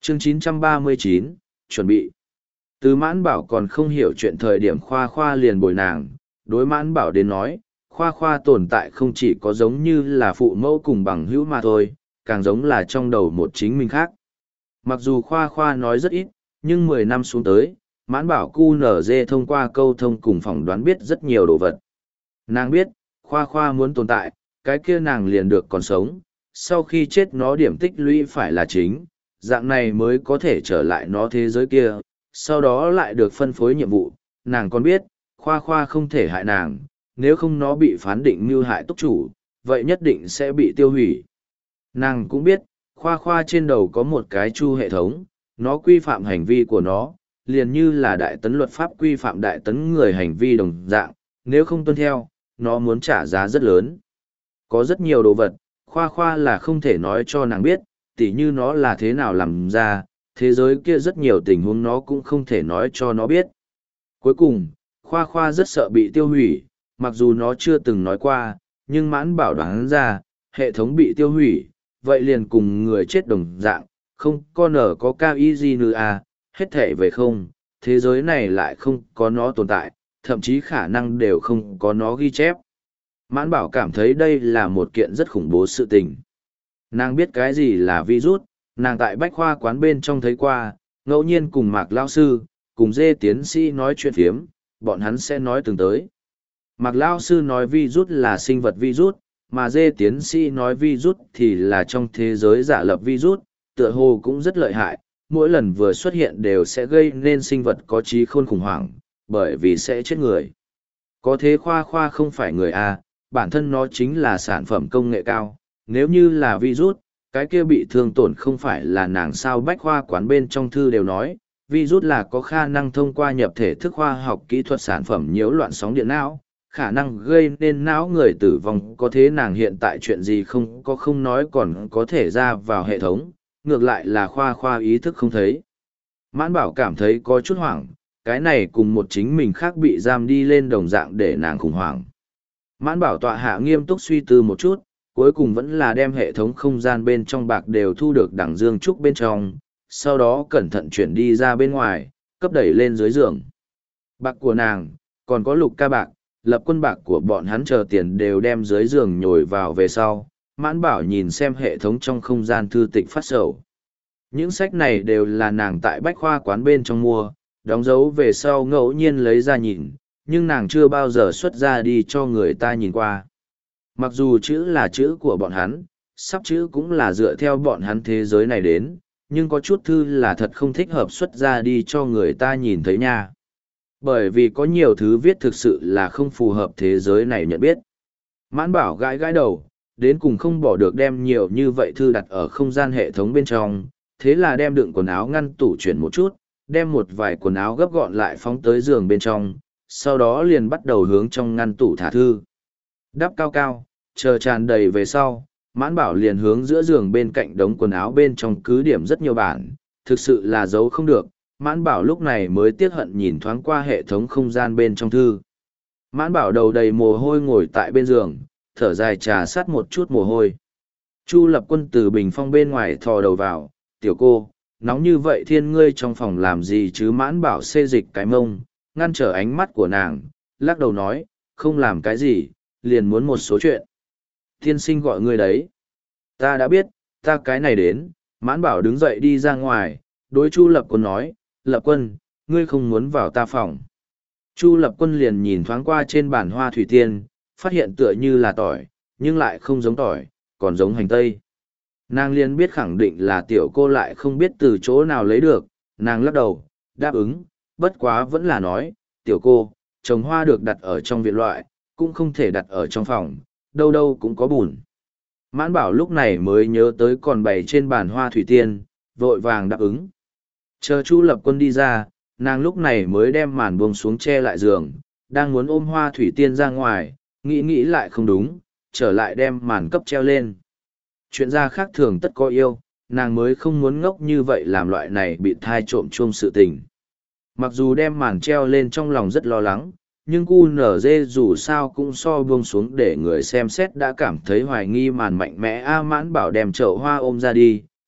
Chương 939, chuẩn bị. Từ Mãn Bảo còn không hiểu chuyện thời điểm Khoa Khoa liền bồi nàng, đối Mãn Bảo đến nói, Khoa Khoa tồn tại không chỉ có giống như là phụ mẫu cùng bằng hữu mà thôi, càng giống là trong đầu một chính mình khác. Mặc dù Khoa Khoa nói rất ít, nhưng 10 năm xuống tới, Mãn Bảo QNZ thông qua câu thông cùng phỏng đoán biết rất nhiều đồ vật. Nàng biết, Khoa Khoa muốn tồn tại, cái kia nàng liền được còn sống, sau khi chết nó điểm tích lũy phải là chính, dạng này mới có thể trở lại nó thế giới kia, sau đó lại được phân phối nhiệm vụ. Nàng còn biết, Khoa Khoa không thể hại nàng, nếu không nó bị phán định mưu hại túc chủ, vậy nhất định sẽ bị tiêu hủy. Nàng cũng biết, Khoa Khoa trên đầu có một cái chu hệ thống, nó quy phạm hành vi của nó, liền như là đại tấn luật pháp quy phạm đại tấn người hành vi đồng dạng, nếu không tuân theo, nó muốn trả giá rất lớn. Có rất nhiều đồ vật, Khoa Khoa là không thể nói cho nàng biết, tỉ như nó là thế nào làm ra, thế giới kia rất nhiều tình huống nó cũng không thể nói cho nó biết. Cuối cùng, Khoa Khoa rất sợ bị tiêu hủy, mặc dù nó chưa từng nói qua, nhưng Mãn Bảo đoán ra, hệ thống bị tiêu hủy, vậy liền cùng người chết đồng dạng, không có nở có cao ý gì nữa à, hết thể về không, thế giới này lại không có nó tồn tại, thậm chí khả năng đều không có nó ghi chép. Mãn Bảo cảm thấy đây là một kiện rất khủng bố sự tình. Nàng biết cái gì là virus, nàng tại bách khoa quán bên trong thấy qua, ngẫu nhiên cùng Mạc Lao Sư, cùng Dê tiến sĩ nói chuyện phiếm, bọn hắn sẽ nói từng tới. Mạc Lao Sư nói virus là sinh vật virus, mà Dê tiến sĩ nói virus thì là trong thế giới giả lập virus, tựa hồ cũng rất lợi hại, mỗi lần vừa xuất hiện đều sẽ gây nên sinh vật có trí khôn khủng hoảng, bởi vì sẽ chết người. Có thế Khoa Khoa không phải người A, bản thân nó chính là sản phẩm công nghệ cao, nếu như là virus, cái kia bị thương tổn không phải là nàng sao bách khoa quán bên trong thư đều nói, virus là có khả năng thông qua nhập thể thức khoa học kỹ thuật sản phẩm nhiễu loạn sóng điện não, khả năng gây nên não người tử vong. Có thế nàng hiện tại chuyện gì không có không nói còn có thể ra vào hệ thống, ngược lại là Khoa Khoa ý thức không thấy. Mãn Bảo cảm thấy có chút hoảng, cái này cùng một chính mình khác bị giam đi lên đồng dạng để nàng khủng hoảng. Mãn Bảo tọa hạ nghiêm túc suy tư một chút, cuối cùng vẫn là đem hệ thống không gian bên trong bạc đều thu được đằng dương trúc bên trong, sau đó cẩn thận chuyển đi ra bên ngoài, cấp đẩy lên dưới giường. Bạc của nàng, còn có Lục Ca bạc, Lập Quân bạc của bọn hắn chờ tiền đều đem dưới giường nhồi vào về sau. Mãn Bảo nhìn xem hệ thống trong không gian thư tịch phát sầu. Những sách này đều là nàng tại bách khoa quán bên trong mua, đóng dấu về sau ngẫu nhiên lấy ra nhìn, nhưng nàng chưa bao giờ xuất ra đi cho người ta nhìn qua. Mặc dù chữ là chữ của bọn hắn, sắp chữ cũng là dựa theo bọn hắn thế giới này đến, nhưng có chút thư là thật không thích hợp xuất ra đi cho người ta nhìn thấy nha. Bởi vì có nhiều thứ viết thực sự là không phù hợp thế giới này nhận biết. Mãn Bảo gãi gãi đầu, đến cùng không bỏ được đem nhiều như vậy thư đặt ở không gian hệ thống bên trong, thế là đem đựng quần áo ngăn tủ chuyển một chút, đem một vài quần áo gấp gọn lại phóng tới giường bên trong, sau đó liền bắt đầu hướng trong ngăn tủ thả thư. Đắp cao cao, chờ tràn đầy về sau, Mãn Bảo liền hướng giữa giường bên cạnh đống quần áo bên trong cứ điểm rất nhiều bản, thực sự là giấu không được. Mãn Bảo lúc này mới tiếc hận nhìn thoáng qua hệ thống không gian bên trong thư. Mãn Bảo đầu đầy mồ hôi ngồi tại bên giường, thở dài trà sát một chút mồ hôi. Chu Lập Quân từ bình phong bên ngoài thò đầu vào, tiểu cô, nóng như vậy thiên ngươi trong phòng làm gì chứ? Mãn Bảo xê dịch cái mông, ngăn trở ánh mắt của nàng, lắc đầu nói, không làm cái gì, liền muốn một số chuyện. Tiên sinh gọi ngươi đấy. Ta đã biết, ta cái này đến. Mãn Bảo đứng dậy đi ra ngoài, đối Chu Lập Quân nói, Lập Quân, ngươi không muốn vào ta phòng. Chu Lập Quân liền nhìn thoáng qua trên bàn hoa thủy tiên, phát hiện tựa như là tỏi, nhưng lại không giống tỏi, còn giống hành tây. Nàng liền biết khẳng định là tiểu cô lại không biết từ chỗ nào lấy được, nàng lắc đầu, đáp ứng, bất quá vẫn là nói, tiểu cô, trồng hoa được đặt ở trong viện loại, cũng không thể đặt ở trong phòng, đâu đâu cũng có bùn. Mãn Bảo lúc này mới nhớ tới còn bày trên bàn hoa thủy tiên, vội vàng đáp ứng. Chờ Chu Lập Quân đi ra, nàng lúc này mới đem màn buông xuống che lại giường, đang muốn ôm hoa thủy tiên ra ngoài, nghĩ lại không đúng, trở lại đem màn cấp treo lên. Chuyện ra khác thường tất có yêu, nàng mới không muốn ngốc như vậy làm loại này bị thai trộm chuông sự tình. Mặc dù đem màn treo lên trong lòng rất lo lắng, nhưng QNZ dù sao cũng so buông xuống để người xem xét đã cảm thấy hoài nghi màn mạnh mẽ. Mãn Bảo đem chậu hoa ôm ra đi,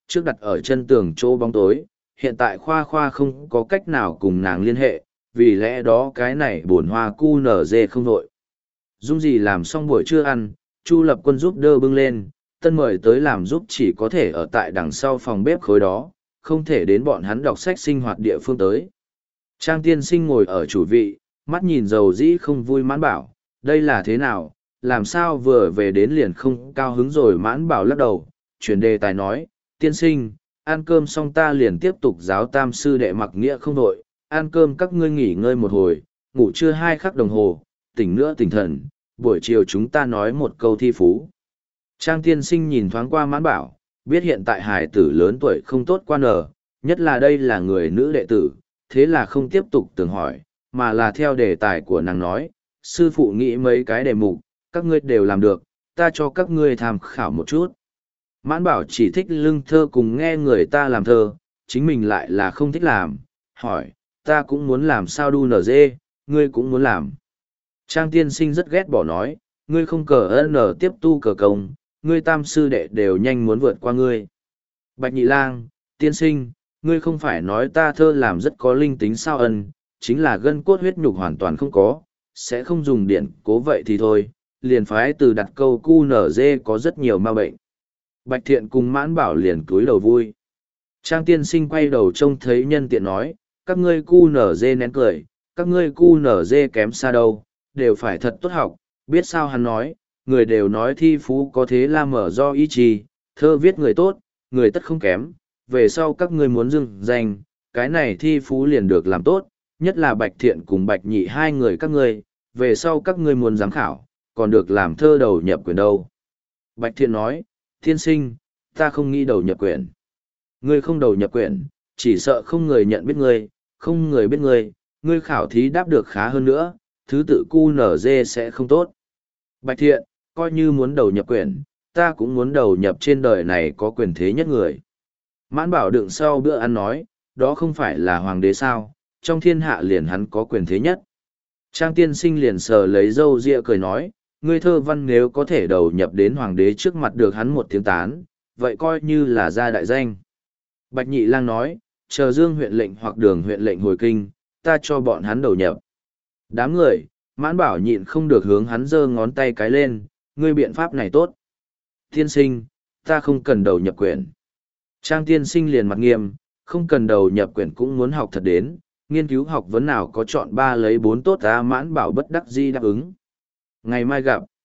trước đặt ở chân tường chỗ bóng tối, hiện tại Khoa Khoa không có cách nào cùng nàng liên hệ, vì lẽ đó cái này buồn hoa cu nở dê không vội. Dung gì làm xong buổi trưa ăn, Chu Lập Quân giúp đỡ bưng lên, tân mời tới làm giúp chỉ có thể ở tại đằng sau phòng bếp khối đó, không thể đến bọn hắn đọc sách sinh hoạt địa phương tới. Trang tiên sinh ngồi ở chủ vị, mắt nhìn dầu dĩ không vui Mãn Bảo, đây là thế nào, làm sao vừa về đến liền không cao hứng rồi. Mãn Bảo lắc đầu, chuyển đề tài nói, tiên sinh, ăn cơm xong ta liền tiếp tục giáo tam sư đệ Mặc Nghĩa không đội, ăn cơm các ngươi nghỉ ngơi một hồi, ngủ trưa 2 khắc đồng hồ, tỉnh nữa tỉnh thần, buổi chiều chúng ta nói một câu thi phú. Trang tiên sinh nhìn thoáng qua Mãn Bảo, biết hiện tại hài tử lớn tuổi không tốt qua nở, nhất là đây là người nữ đệ tử, thế là không tiếp tục tưởng hỏi, mà là theo đề tài của nàng nói, sư phụ nghĩ mấy cái đề mục, các ngươi đều làm được, ta cho các ngươi tham khảo một chút. Mãn Bảo chỉ thích lưng thơ cùng nghe người ta làm thơ, chính mình lại là không thích làm, hỏi, ta cũng muốn làm sao đu nở dê, ngươi cũng muốn làm. Trang tiên sinh rất ghét bỏ nói, ngươi không cờ nở tiếp tu cờ công, ngươi tam sư đệ đều nhanh muốn vượt qua ngươi. Bạch Nhị Lang, tiên sinh, ngươi không phải nói ta thơ làm rất có linh tính sao ân, chính là gân cốt huyết nhục hoàn toàn không có, sẽ không dùng điện cố vậy thì thôi, liền phái từ đặt câu cu nở dê có rất nhiều ma bệnh. Bạch Thiện cùng Mãn Bảo liền cúi đầu vui. Trang tiên sinh quay đầu trông thấy nhân tiện nói, các ngươi cu nở dê nén cười, các ngươi cu nở dê kém xa đâu, đều phải thật tốt học, biết sao hắn nói, người đều nói thi phú có thế là mở do ý chí, thơ viết người tốt, người tất không kém, về sau các ngươi muốn dưng danh, cái này thi phú liền được làm tốt, nhất là Bạch Thiện cùng Bạch Nhị hai người các ngươi, về sau các ngươi muốn giám khảo, còn được làm thơ đầu nhập quyển đâu. Bạch Thiện nói, thiên sinh, ta không nghĩ đầu nhập quyển. Ngươi không đầu nhập quyển, chỉ sợ không người nhận biết ngươi, không người biết ngươi, ngươi khảo thí đáp được khá hơn nữa, thứ tự cu nở dê sẽ không tốt. Bạch Thiện, coi như muốn đầu nhập quyển, ta cũng muốn đầu nhập trên đời này có quyền thế nhất người. Mãn Bảo đựng sau bữa ăn nói, đó không phải là hoàng đế sao, trong thiên hạ liền hắn có quyền thế nhất. Trang tiên sinh liền sờ lấy râu ria cười nói, ngươi thơ văn nếu có thể đầu nhập đến hoàng đế trước mặt được hắn một tiếng tán, vậy coi như là ra đại danh. Bạch Nhị Lang nói, chờ Dương huyện lệnh hoặc Đường huyện lệnh hồi kinh, ta cho bọn hắn đầu nhập. Đám người, Mãn Bảo nhịn không được hướng hắn giơ ngón tay cái lên, ngươi biện pháp này tốt. Tiên sinh, ta không cần đầu nhập quyển. Trang tiên sinh liền mặt nghiêm, không cần đầu nhập quyển cũng muốn học thật đến, nghiên cứu học vấn nào có chọn 3 lấy 4 tốt ta. Mãn Bảo bất đắc dĩ đáp ứng. Ngày mai gặp.